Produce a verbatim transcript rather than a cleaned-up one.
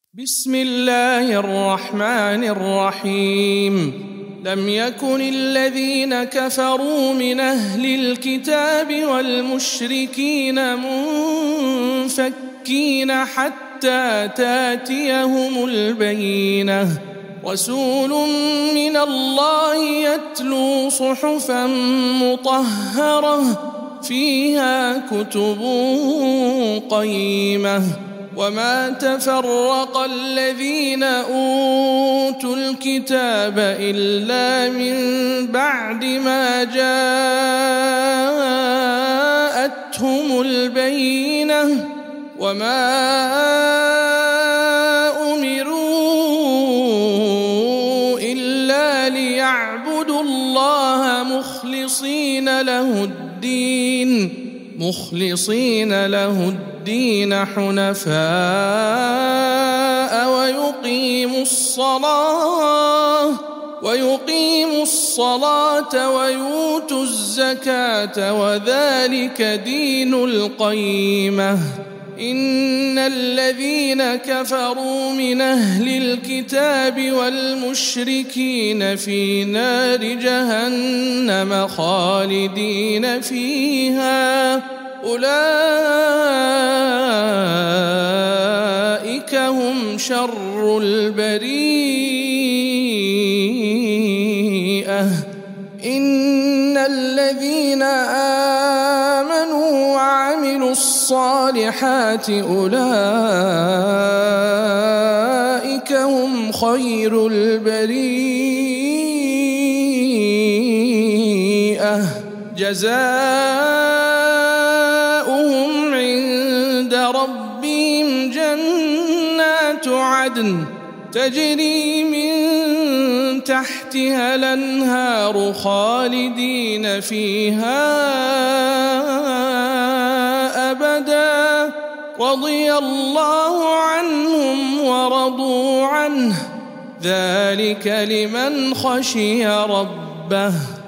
بسم الله الرحمن الرحيم لم يكن الذين كفروا من أهل الكتاب والمشركين منفكين حتى تاتيهم البينة رسول من الله يتلو صحفا مطهرة فيها كتب قيمة وما تفرق الذين أوتوا الكتاب إلا من بعد ما جاءتهم البينة وما أمروا إلا ليعبدوا الله مخلصين له الدين مخلصين له الدين حنفاء ويقيموا الصلاة ويقيموا الصلاة ويؤتوا الزكاة وذلك دين القيمة إن الذين كفروا من أهل الكتاب والمشركين في نار جهنم خالدين فيها أولئك هم شر البريئة إن الذين آمنوا وعملوا الصالحات أولئك هم خير البريئة جزاؤهم عند ربهم جنات عدن تجري من تحتها الأنهار خالدين فيها أبدا رضي الله عنهم ورضوا عنه ذلك لمن خشي ربه